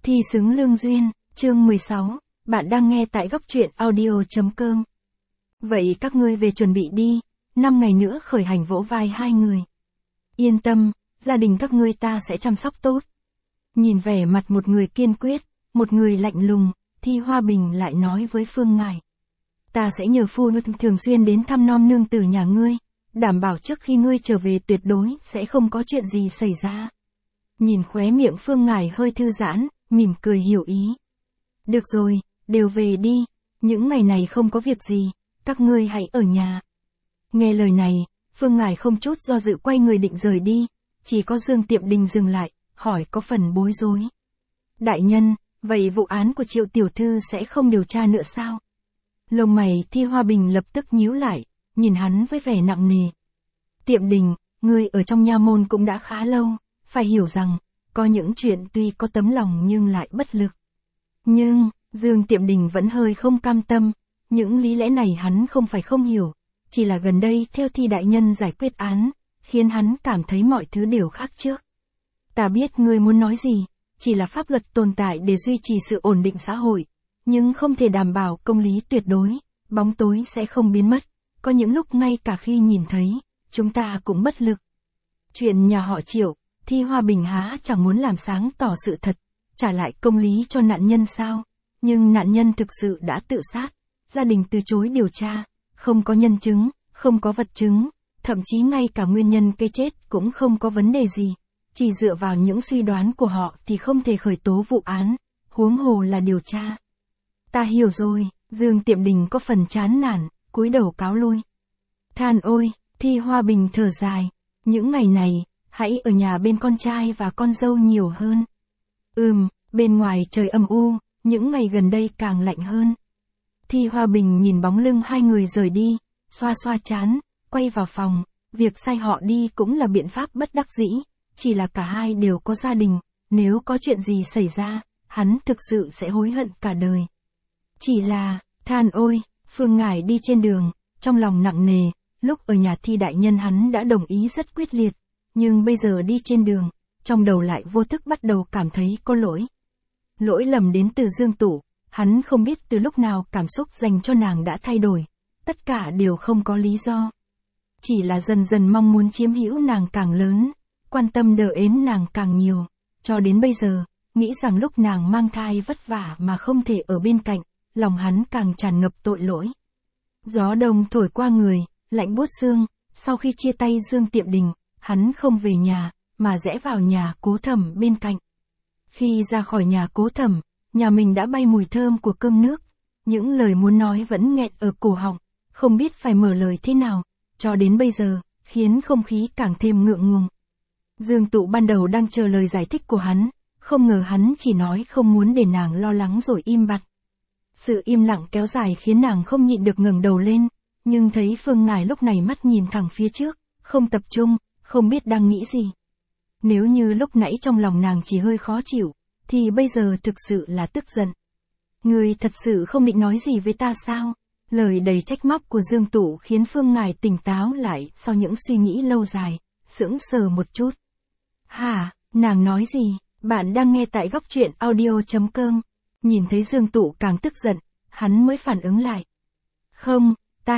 Thi xứng lương duyên, chương 16, bạn đang nghe tại góc truyện audio.com. Vậy các ngươi về chuẩn bị đi, 5 ngày nữa khởi hành vỗ vai hai người. Yên tâm, gia đình các ngươi ta sẽ chăm sóc tốt. Nhìn vẻ mặt một người kiên quyết, một người lạnh lùng, Thi Hoa Bình lại nói với Phương Ngải. Ta sẽ nhờ phu thường xuyên đến thăm nom nương tử nhà ngươi, đảm bảo trước khi ngươi trở về tuyệt đối sẽ không có chuyện gì xảy ra. Nhìn khóe miệng Phương Ngải hơi thư giãn, mỉm cười hiểu ý. Được rồi, đều về đi, những ngày này không có việc gì, các ngươi hãy ở nhà. Nghe lời này, Phương Ngải không chút do dự quay người định rời đi, chỉ có Dương Tiệm Đình dừng lại, hỏi có phần bối rối. Đại nhân, vậy vụ án của Triệu tiểu thư sẽ không điều tra nữa sao? Lông mày Thi Hoa Bình lập tức nhíu lại, nhìn hắn với vẻ nặng nề. Tiệm Đình, ngươi ở trong nha môn cũng đã khá lâu, phải hiểu rằng, có những chuyện tuy có tấm lòng nhưng lại bất lực. Nhưng, Dương Tiệm Đình vẫn hơi không cam tâm, những lý lẽ này hắn không phải không hiểu, chỉ là gần đây theo Thi đại nhân giải quyết án, khiến hắn cảm thấy mọi thứ đều khác trước. Ta biết ngươi muốn nói gì, chỉ là pháp luật tồn tại để duy trì sự ổn định xã hội, nhưng không thể đảm bảo công lý tuyệt đối, bóng tối sẽ không biến mất, có những lúc ngay cả khi nhìn thấy, chúng ta cũng bất lực. Chuyện nhà họ Triệu, Thi Hoa Bình há chẳng muốn làm sáng tỏ sự thật, trả lại công lý cho nạn nhân sao, nhưng nạn nhân thực sự đã tự sát, gia đình từ chối điều tra, không có nhân chứng, không có vật chứng, thậm chí ngay cả nguyên nhân cái chết cũng không có vấn đề gì, chỉ dựa vào những suy đoán của họ thì không thể khởi tố vụ án, huống hồ là điều tra. Ta hiểu rồi, Dương Tiệm Đình có phần chán nản, cúi đầu cáo lui. Than ôi, Thi Hoa Bình thở dài, những ngày này, hãy ở nhà bên con trai và con dâu nhiều hơn. Bên ngoài trời âm u, những ngày gần đây càng lạnh hơn. Thi Hoa Bình nhìn bóng lưng hai người rời đi, xoa xoa trán, quay vào phòng, việc sai họ đi cũng là biện pháp bất đắc dĩ, chỉ là cả hai đều có gia đình, nếu có chuyện gì xảy ra, hắn thực sự sẽ hối hận cả đời. Chỉ là, than ôi, Phương Ngải đi trên đường, trong lòng nặng nề, lúc ở nhà Thi đại nhân hắn đã đồng ý rất quyết liệt, nhưng bây giờ đi trên đường, trong đầu lại vô thức bắt đầu cảm thấy có lỗi. Lỗi lầm đến từ Dương Tụ, hắn không biết từ lúc nào cảm xúc dành cho nàng đã thay đổi, tất cả đều không có lý do. Chỉ là dần dần mong muốn chiếm hữu nàng càng lớn, quan tâm đờ ến nàng càng nhiều, cho đến bây giờ, nghĩ rằng lúc nàng mang thai vất vả mà không thể ở bên cạnh, lòng hắn càng tràn ngập tội lỗi. Gió đông thổi qua người, lạnh buốt xương, sau khi chia tay Dương Tiệm Đình, hắn không về nhà, mà rẽ vào nhà Cố Thẩm bên cạnh. Khi ra khỏi nhà Cố Thẩm, nhà mình đã bay mùi thơm của cơm nước, những lời muốn nói vẫn nghẹn ở cổ họng, không biết phải mở lời thế nào, cho đến bây giờ, khiến không khí càng thêm ngượng ngùng. Dương Tụ ban đầu đang chờ lời giải thích của hắn, không ngờ hắn chỉ nói không muốn để nàng lo lắng rồi im bặt. Sự im lặng kéo dài khiến nàng không nhịn được ngẩng đầu lên, nhưng thấy Phương Ngải lúc này mắt nhìn thẳng phía trước, không tập trung, không biết đang nghĩ gì. Nếu như lúc nãy trong lòng nàng chỉ hơi khó chịu, thì bây giờ thực sự là tức giận. Ngươi thật sự không định nói gì với ta sao? Lời đầy trách móc của Dương Tụ khiến Phương Ngải tỉnh táo lại sau những suy nghĩ lâu dài, sững sờ một chút. Hả, nàng nói gì? Bạn đang nghe tại góc truyện audio.com. Nhìn thấy Dương Tụ càng tức giận, hắn mới phản ứng lại. Không,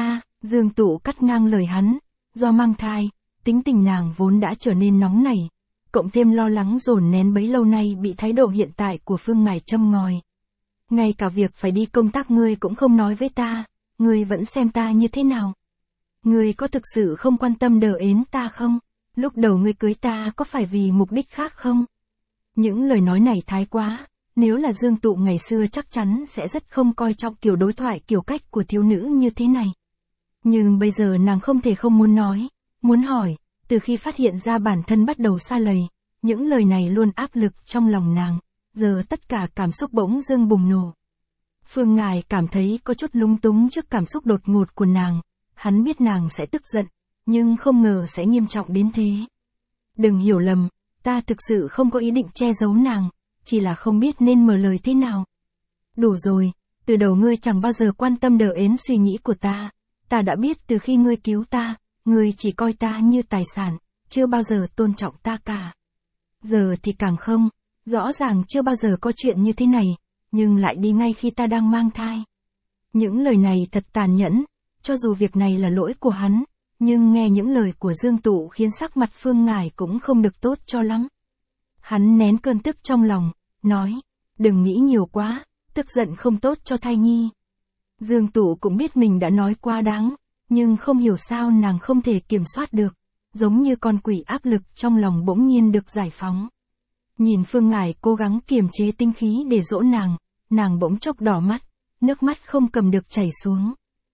Dương Tụ cắt ngang lời hắn, do mang thai, tính tình nàng vốn đã trở nên nóng nảy, cộng thêm lo lắng dồn nén bấy lâu nay bị thái độ hiện tại của Phương Ngải châm ngòi. Ngay cả việc phải đi công tác ngươi cũng không nói với ta, ngươi vẫn xem ta như thế nào? Ngươi có thực sự không quan tâm đờ ến ta không? Lúc đầu ngươi cưới ta có phải vì mục đích khác không? Những lời nói này thái quá, nếu là Dương Tụ ngày xưa chắc chắn sẽ rất không coi trọng kiểu đối thoại kiểu cách của thiếu nữ như thế này. Nhưng bây giờ nàng không thể không muốn nói, muốn hỏi, từ khi phát hiện ra bản thân bắt đầu sa lầy, những lời này luôn áp lực trong lòng nàng, giờ tất cả cảm xúc bỗng dưng bùng nổ. Phương Ngải cảm thấy có chút lúng túng trước cảm xúc đột ngột của nàng, hắn biết nàng sẽ tức giận, nhưng không ngờ sẽ nghiêm trọng đến thế. Đừng hiểu lầm, ta thực sự không có ý định che giấu nàng, chỉ là không biết nên mở lời thế nào. Đủ rồi, từ đầu ngươi chẳng bao giờ quan tâm đờ ến suy nghĩ của ta đã biết từ khi ngươi cứu ta, ngươi chỉ coi ta như tài sản, chưa bao giờ tôn trọng ta cả. Giờ thì càng không, Rõ ràng chưa bao giờ có chuyện như thế này, nhưng lại đi ngay khi ta đang mang thai. Những lời này thật tàn nhẫn, cho dù việc này là lỗi của hắn, nhưng nghe những lời của Dương Tụ khiến sắc mặt Phương Ngải cũng không được tốt cho lắm. Hắn nén cơn tức trong lòng, nói, đừng nghĩ nhiều quá, tức giận không tốt cho thai nhi. Dương Tụ cũng biết mình đã nói quá đáng, nhưng không hiểu sao nàng không thể kiểm soát được, giống như con quỷ áp lực trong lòng bỗng nhiên được giải phóng. Nhìn Phương Ngải cố gắng kiềm chế tinh khí để dỗ nàng bỗng chốc đỏ mắt, nước mắt không cầm được chảy xuống.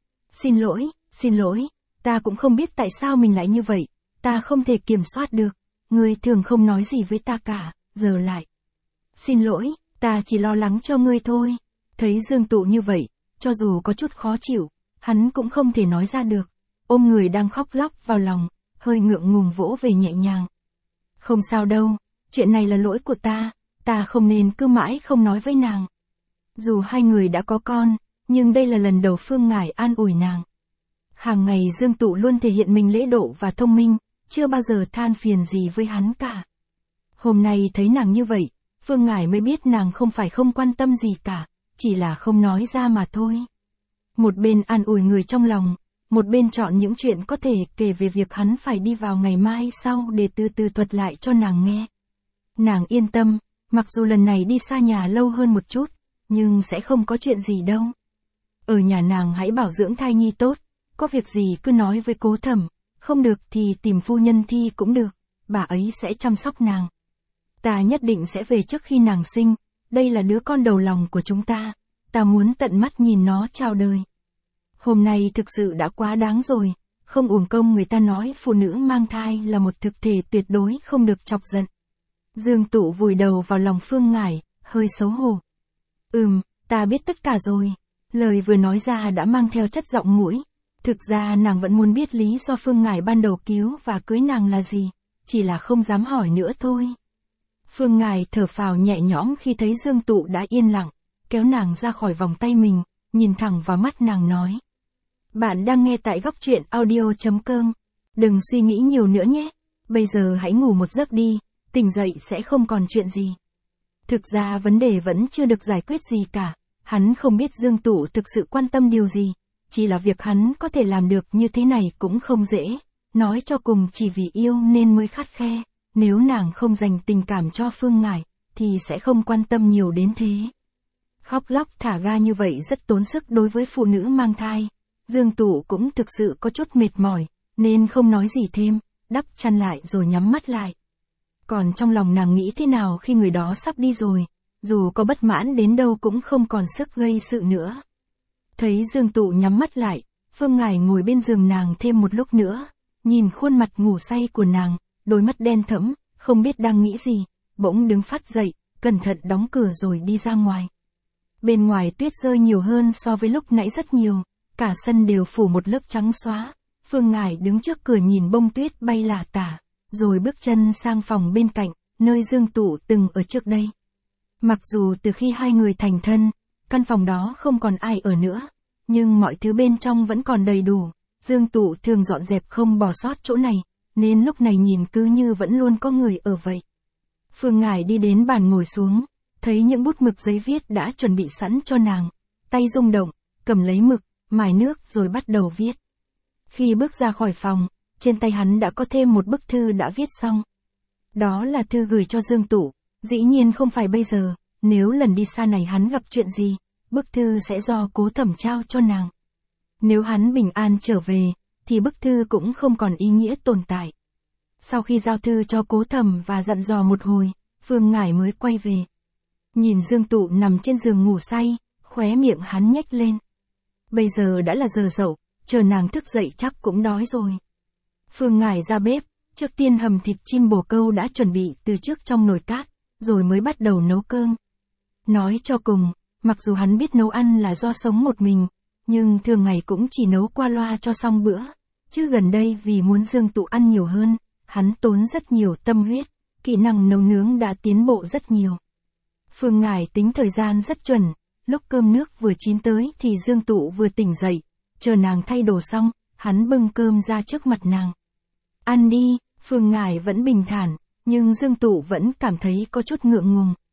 Xin lỗi, ta cũng không biết tại sao mình lại như vậy, ta không thể kiểm soát được, ngươi thường không nói gì với ta cả, giờ lại. Xin lỗi, ta chỉ lo lắng cho ngươi thôi. Thấy Dương Tụ như vậy, cho dù có chút khó chịu, hắn cũng không thể nói ra được, ôm người đang khóc lóc vào lòng, hơi ngượng ngùng vỗ về nhẹ nhàng. Không sao đâu, chuyện này là lỗi của ta không nên cứ mãi không nói với nàng. Dù hai người đã có con, nhưng đây là lần đầu Phương Ngải an ủi nàng. Hàng ngày Dương Tụ luôn thể hiện mình lễ độ và thông minh, chưa bao giờ than phiền gì với hắn cả. Hôm nay thấy nàng như vậy, Phương Ngải mới biết nàng không phải không quan tâm gì cả, chỉ là không nói ra mà thôi. Một bên an ủi người trong lòng, một bên chọn những chuyện có thể kể về việc hắn phải đi vào ngày mai sau để từ từ thuật lại cho nàng nghe. Nàng yên tâm, mặc dù lần này đi xa nhà lâu hơn một chút, nhưng sẽ không có chuyện gì đâu. Ở nhà nàng hãy bảo dưỡng thai nhi tốt, có việc gì cứ nói với Cố Thẩm, không được thì tìm phu nhân Thi cũng được, bà ấy sẽ chăm sóc nàng. Ta nhất định sẽ về trước khi nàng sinh, đây là đứa con đầu lòng của chúng ta muốn tận mắt nhìn nó chào đời. Hôm nay thực sự đã quá đáng rồi, không uổng công người ta nói phụ nữ mang thai là một thực thể tuyệt đối không được chọc giận. Dương Tụ vùi đầu vào lòng Phương Ngải, hơi xấu hổ. Ta biết tất cả rồi. Lời vừa nói ra đã mang theo chất giọng mũi. Thực ra nàng vẫn muốn biết lý do Phương Ngải ban đầu cứu và cưới nàng là gì, chỉ là không dám hỏi nữa thôi. Phương Ngải thở phào nhẹ nhõm khi thấy Dương Tụ đã yên lặng, kéo nàng ra khỏi vòng tay mình, nhìn thẳng vào mắt nàng nói. Bạn đang nghe tại Góc Truyện Audio.com. Đừng suy nghĩ nhiều nữa nhé. Bây giờ hãy ngủ một giấc đi, tỉnh dậy sẽ không còn chuyện gì. Thực ra vấn đề vẫn chưa được giải quyết gì cả. Hắn không biết Dương Tụ thực sự quan tâm điều gì. Chỉ là việc hắn có thể làm được như thế này cũng không dễ. Nói cho cùng chỉ vì yêu nên mới khắt khe. Nếu nàng không dành tình cảm cho Phương Ngải, thì sẽ không quan tâm nhiều đến thế. Khóc lóc thả ga như vậy rất tốn sức đối với phụ nữ mang thai. Dương Tụ cũng thực sự có chút mệt mỏi, nên không nói gì thêm, đắp chăn lại rồi nhắm mắt lại. Còn trong lòng nàng nghĩ thế nào khi người đó sắp đi rồi, dù có bất mãn đến đâu cũng không còn sức gây sự nữa. Thấy Dương Tụ nhắm mắt lại, Phương Ngải ngồi bên giường nàng thêm một lúc nữa, nhìn khuôn mặt ngủ say của nàng, đôi mắt đen thẫm, không biết đang nghĩ gì, bỗng đứng phát dậy, cẩn thận đóng cửa rồi đi ra ngoài. Bên ngoài tuyết rơi nhiều hơn so với lúc nãy rất nhiều, cả sân đều phủ một lớp trắng xóa. Phương Ngải đứng trước cửa nhìn bông tuyết bay lả tả, rồi bước chân sang phòng bên cạnh, nơi Dương Tụ từng ở trước đây. Mặc dù từ khi hai người thành thân, căn phòng đó không còn ai ở nữa, nhưng mọi thứ bên trong vẫn còn đầy đủ. Dương Tụ thường dọn dẹp không bỏ sót chỗ này, nên lúc này nhìn cứ như vẫn luôn có người ở vậy. Phương Ngải đi đến bàn ngồi xuống, thấy những bút mực giấy viết đã chuẩn bị sẵn cho nàng, tay rung động, cầm lấy mực, mài nước rồi bắt đầu viết. Khi bước ra khỏi phòng, trên tay hắn đã có thêm một bức thư đã viết xong. Đó là thư gửi cho Dương Tụ, dĩ nhiên không phải bây giờ, nếu lần đi xa này hắn gặp chuyện gì, bức thư sẽ do Cố Thẩm trao cho nàng. Nếu hắn bình an trở về, thì bức thư cũng không còn ý nghĩa tồn tại. Sau khi giao thư cho Cố Thẩm và dặn dò một hồi, Phương Ngải mới quay về. Nhìn Dương Tụ nằm trên giường ngủ say, khóe miệng hắn nhếch lên. Bây giờ đã là giờ dậu, chờ nàng thức dậy chắc cũng đói rồi. Phương Ngải ra bếp, trước tiên hầm thịt chim bồ câu đã chuẩn bị từ trước trong nồi cát, rồi mới bắt đầu nấu cơm. Nói cho cùng, mặc dù hắn biết nấu ăn là do sống một mình, nhưng thường ngày cũng chỉ nấu qua loa cho xong bữa. Chứ gần đây vì muốn Dương Tụ ăn nhiều hơn, hắn tốn rất nhiều tâm huyết, kỹ năng nấu nướng đã tiến bộ rất nhiều. Phương Ngải tính thời gian rất chuẩn, lúc cơm nước vừa chín tới thì Dương Tụ vừa tỉnh dậy, chờ nàng thay đồ xong, hắn bưng cơm ra trước mặt nàng. Ăn đi, Phương Ngải vẫn bình thản, nhưng Dương Tụ vẫn cảm thấy có chút ngượng ngùng,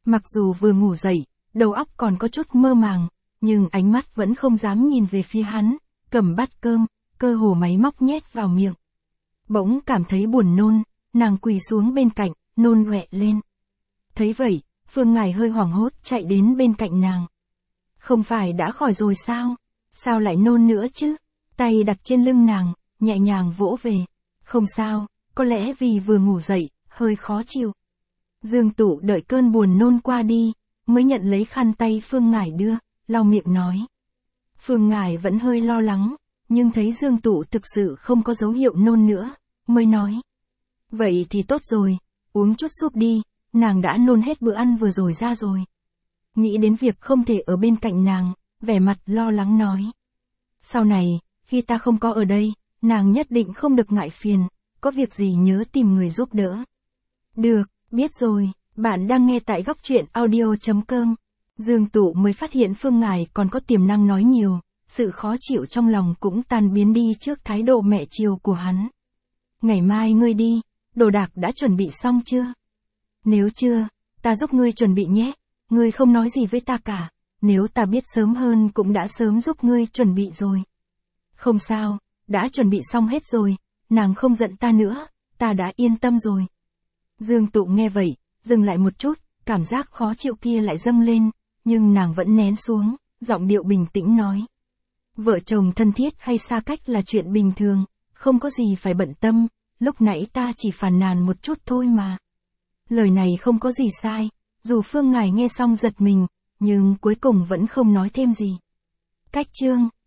Mặc dù vừa ngủ dậy, đầu óc còn có chút mơ màng, nhưng ánh mắt vẫn không dám nhìn về phía hắn, cầm bát cơm, cơ hồ máy móc nhét vào miệng. Bỗng cảm thấy buồn nôn, nàng quỳ xuống bên cạnh, nôn ọe lên. Thấy vậy, Phương Ngải hơi hoảng hốt chạy đến bên cạnh nàng. Không phải đã khỏi rồi sao? Sao lại nôn nữa chứ? Tay đặt trên lưng nàng, nhẹ nhàng vỗ về. Không sao, có lẽ vì vừa ngủ dậy, hơi khó chịu. Dương Tụ đợi cơn buồn nôn qua đi, mới nhận lấy khăn tay Phương Ngải đưa, lau miệng nói. Phương Ngải vẫn hơi lo lắng, nhưng thấy Dương Tụ thực sự không có dấu hiệu nôn nữa, mới nói. Vậy thì tốt rồi, uống chút súp đi, nàng đã nôn hết bữa ăn vừa rồi ra rồi. Nghĩ đến việc không thể ở bên cạnh nàng, vẻ mặt lo lắng nói. Sau này, khi ta không có ở đây, nàng nhất định không được ngại phiền, có việc gì nhớ tìm người giúp đỡ. Được, biết rồi, bạn đang nghe tại góc truyện audio.com. Dương Tụ mới phát hiện Phương Ngải còn có tiềm năng nói nhiều, sự khó chịu trong lòng cũng tan biến đi trước thái độ mẹ chiều của hắn. Ngày mai ngươi đi, đồ đạc đã chuẩn bị xong chưa? Nếu chưa, ta giúp ngươi chuẩn bị nhé, ngươi không nói gì với ta cả, nếu ta biết sớm hơn cũng đã sớm giúp ngươi chuẩn bị rồi. Không sao, đã chuẩn bị xong hết rồi, nàng không giận ta nữa, ta đã yên tâm rồi. Dương Tụ nghe vậy, dừng lại một chút, cảm giác khó chịu kia lại dâng lên, nhưng nàng vẫn nén xuống, giọng điệu bình tĩnh nói. Vợ chồng thân thiết hay xa cách là chuyện bình thường, không có gì phải bận tâm, lúc nãy ta chỉ phàn nàn một chút thôi mà. Lời này không có gì sai, dù Phương Ngải nghe xong giật mình, nhưng cuối cùng vẫn không nói thêm gì. Cách chương